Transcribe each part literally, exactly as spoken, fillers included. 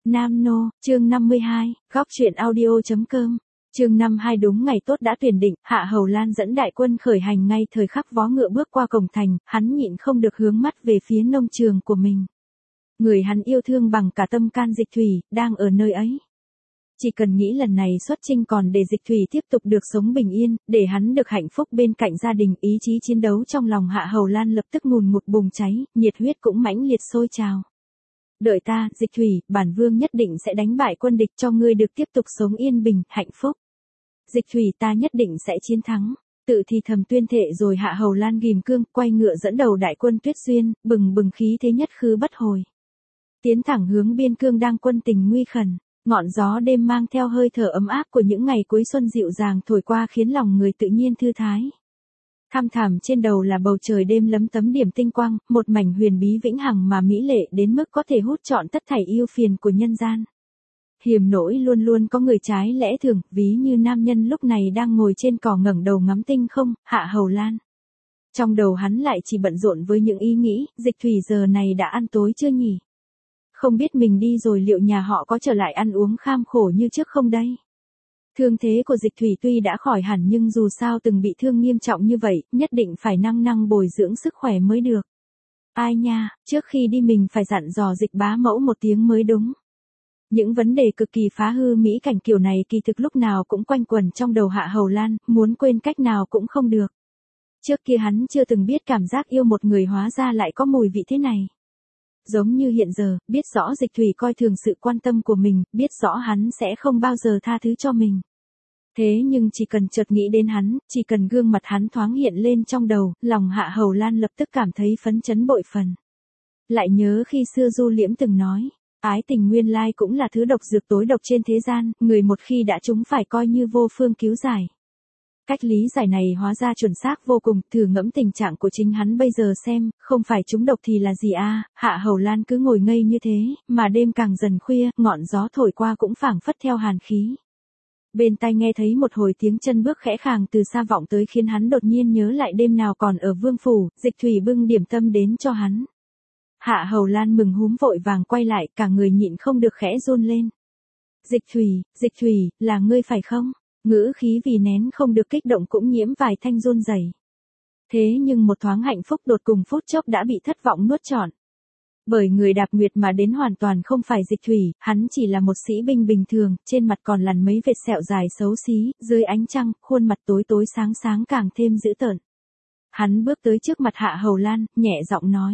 Nam Nô, chương năm mươi hai, góc truyện audio.com. Chương năm mươi hai đúng ngày tốt đã tuyển định, Hạ Hầu Lan dẫn đại quân khởi hành ngay thời khắc vó ngựa bước qua cổng thành, hắn nhịn không được hướng mắt về phía nông trường của mình. Người hắn yêu thương bằng cả tâm can Dịch Thủy, đang ở nơi ấy. Chỉ cần nghĩ lần này xuất chinh còn để Dịch Thủy tiếp tục được sống bình yên, để hắn được hạnh phúc bên cạnh gia đình, ý chí chiến đấu trong lòng Hạ Hầu Lan lập tức ngùn ngụt bùng cháy, nhiệt huyết cũng mãnh liệt sôi trào. Đợi ta, Dịch Thủy, bản vương nhất định sẽ đánh bại quân địch cho ngươi được tiếp tục sống yên bình, hạnh phúc. Dịch Thủy, ta nhất định sẽ chiến thắng. Tự thì thầm tuyên thệ rồi Hạ Hầu Lan ghim cương, quay ngựa dẫn đầu đại quân Tuyết Xuyên, bừng bừng khí thế nhất khứ bất hồi. Tiến thẳng hướng biên cương đang quân tình nguy khẩn, ngọn gió đêm mang theo hơi thở ấm áp của những ngày cuối xuân dịu dàng thổi qua khiến lòng người tự nhiên thư thái. Thăm thẳm trên đầu là bầu trời đêm lấm tấm điểm tinh quang, một mảnh huyền bí vĩnh hằng mà mỹ lệ đến mức có thể hút trọn tất thảy yêu phiền của nhân gian. Hiểm nỗi luôn luôn có người trái lẽ thường, ví như nam nhân lúc này đang ngồi trên cỏ ngẩng đầu ngắm tinh không, Hạ Hầu Lan. Trong đầu hắn lại chỉ bận rộn với những ý nghĩ, Dịch Thủy giờ này đã ăn tối chưa nhỉ? Không biết mình đi rồi liệu nhà họ có trở lại ăn uống kham khổ như trước không đây? Thương thế của Dịch Thủy tuy đã khỏi hẳn nhưng dù sao từng bị thương nghiêm trọng như vậy, nhất định phải năng năng bồi dưỡng sức khỏe mới được. Ai nha, trước khi đi mình phải dặn dò Dịch bá mẫu một tiếng mới đúng. Những vấn đề cực kỳ phá hư mỹ cảnh kiểu này kỳ thực lúc nào cũng quanh quẩn trong đầu Hạ Hầu Lan, muốn quên cách nào cũng không được. Trước kia hắn chưa từng biết cảm giác yêu một người hóa ra lại có mùi vị thế này. Giống như hiện giờ, biết rõ Dịch Thủy coi thường sự quan tâm của mình, biết rõ hắn sẽ không bao giờ tha thứ cho mình. Thế nhưng chỉ cần chợt nghĩ đến hắn, chỉ cần gương mặt hắn thoáng hiện lên trong đầu, lòng Hạ Hầu Lan lập tức cảm thấy phấn chấn bội phần. Lại nhớ khi xưa Du Liễm từng nói, ái tình nguyên lai cũng là thứ độc dược tối độc trên thế gian, người một khi đã trúng phải coi như vô phương cứu giải. Cách lý giải này hóa ra chuẩn xác vô cùng, thử ngẫm tình trạng của chính hắn bây giờ xem, không phải trúng độc thì là gì a? Hạ Hầu Lan cứ ngồi ngây như thế, mà đêm càng dần khuya, ngọn gió thổi qua cũng phảng phất theo hàn khí. Bên tai nghe thấy một hồi tiếng chân bước khẽ khàng từ xa vọng tới khiến hắn đột nhiên nhớ lại đêm nào còn ở Vương Phủ, Dịch Thủy bưng điểm tâm đến cho hắn. Hạ Hầu Lan mừng húm vội vàng quay lại, cả người nhịn không được khẽ run lên. Dịch Thủy, Dịch Thủy, là ngươi phải không? Ngữ khí vì nén không được kích động cũng nhiễm vài thanh run rẩy. Thế nhưng một thoáng hạnh phúc đột cùng phút chốc đã bị thất vọng nuốt trọn. Bởi người đạp nguyệt mà đến hoàn toàn không phải Dịch Thủy, hắn chỉ là một sĩ binh bình thường, trên mặt còn lằn mấy vệt sẹo dài xấu xí, dưới ánh trăng, khuôn mặt tối tối sáng sáng càng thêm dữ tợn. Hắn bước tới trước mặt Hạ Hầu Lan, nhẹ giọng nói.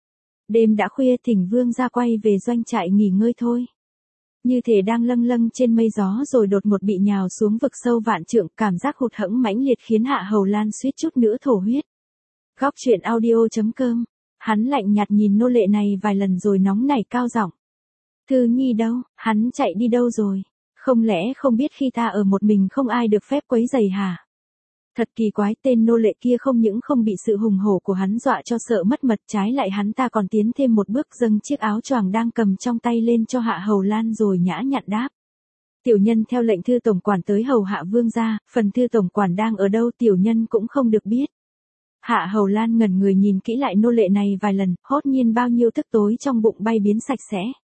Đêm đã khuya, thỉnh vương ra quay về doanh trại nghỉ ngơi thôi. Như thể đang lâng lâng trên mây gió rồi đột ngột bị nhào xuống vực sâu vạn trượng, cảm giác hụt hẫng mãnh liệt khiến Hạ Hầu Lan suýt chút nữa thổ huyết. Góc truyện audio.com. Hắn lạnh nhạt nhìn nô lệ này vài lần rồi nóng nảy cao giọng. Thư Nhi đâu, hắn chạy đi đâu rồi? Không lẽ không biết khi ta ở một mình không ai được phép quấy rầy hả? Thật kỳ quái, tên nô lệ kia không những không bị sự hùng hổ của hắn dọa cho sợ mất mật, trái lại hắn ta còn tiến thêm một bước dâng chiếc áo choàng đang cầm trong tay lên cho Hạ Hầu Lan rồi nhã nhặn đáp. Tiểu nhân theo lệnh thư tổng quản tới hầu hạ vương gia, phần thư tổng quản đang ở đâu tiểu nhân cũng không được biết. Hạ Hầu Lan ngẩn người nhìn kỹ lại nô lệ này vài lần, hốt nhiên bao nhiêu thức tối trong bụng bay biến sạch sẽ.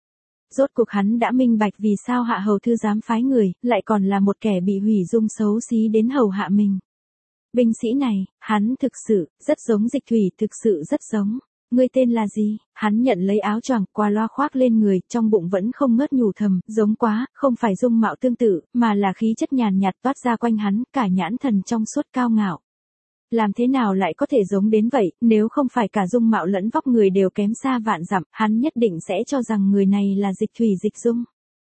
Rốt cuộc hắn đã minh bạch vì sao Hạ Hầu Thư dám phái người, lại còn là một kẻ bị hủy dung xấu xí đến hầu hạ mình. Binh sĩ này, hắn thực sự, rất giống Dịch Thủy, thực sự rất giống. Ngươi tên là gì? Hắn nhận lấy áo choàng qua loa khoác lên người, trong bụng vẫn không ngớt nhủ thầm, giống quá, không phải dung mạo tương tự, mà là khí chất nhàn nhạt toát ra quanh hắn, cả nhãn thần trong suốt cao ngạo. Làm thế nào lại có thể giống đến vậy, nếu không phải cả dung mạo lẫn vóc người đều kém xa vạn dặm, hắn nhất định sẽ cho rằng người này là Dịch Thủy Dịch Dung.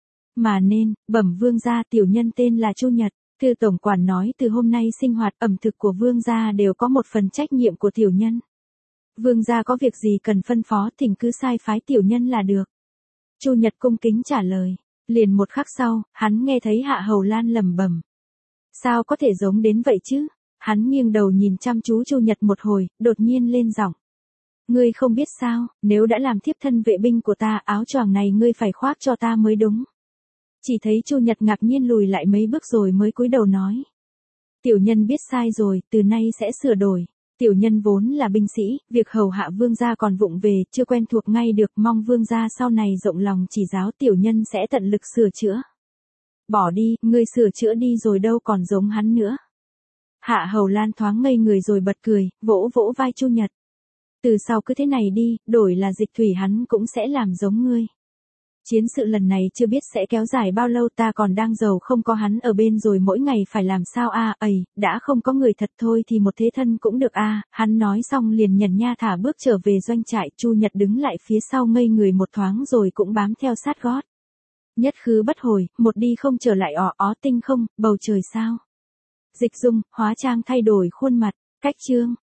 Mà nên, bẩm vương gia, tiểu nhân tên là Chu Nhật. Thư tổng quản nói từ hôm nay sinh hoạt ẩm thực của vương gia đều có một phần trách nhiệm của tiểu nhân. Vương gia có việc gì cần phân phó thỉnh cứ sai phái tiểu nhân là được. Chu Nhật cung kính trả lời. Liền một khắc sau, hắn nghe thấy Hạ Hầu Lan lẩm bẩm. Sao có thể giống đến vậy chứ? Hắn nghiêng đầu nhìn chăm chú Chu Nhật một hồi, đột nhiên lên giọng. Ngươi không biết sao, nếu đã làm thiếp thân vệ binh của ta, áo choàng này ngươi phải khoác cho ta mới đúng. Chỉ thấy Chu Nhật ngạc nhiên lùi lại mấy bước rồi mới cúi đầu nói. Tiểu nhân biết sai rồi, từ nay sẽ sửa đổi. Tiểu nhân vốn là binh sĩ, việc hầu hạ vương gia còn vụng về, chưa quen thuộc ngay được, mong vương gia sau này rộng lòng chỉ giáo tiểu nhân sẽ tận lực sửa chữa. Bỏ đi, ngươi sửa chữa đi rồi đâu còn giống hắn nữa. Hạ Hầu Lan thoáng ngây người rồi bật cười, vỗ vỗ vai Chu Nhật. Từ sau cứ thế này đi, đổi là Dịch Thủy hắn cũng sẽ làm giống ngươi. Chiến sự lần này chưa biết sẽ kéo dài bao lâu, ta còn đang giàu không có hắn ở bên rồi mỗi ngày phải làm sao a à, ầy, đã không có người thật thôi thì một thế thân cũng được a à. Hắn nói xong liền nhần nha thả bước trở về doanh trại. Chu Nhật đứng lại phía sau ngây người một thoáng rồi cũng bám theo sát gót. Nhất khứ bất hồi, một đi không trở lại, ỏ ó tinh không, bầu trời sao. Dịch Dung, hóa trang thay đổi khuôn mặt, cách chương.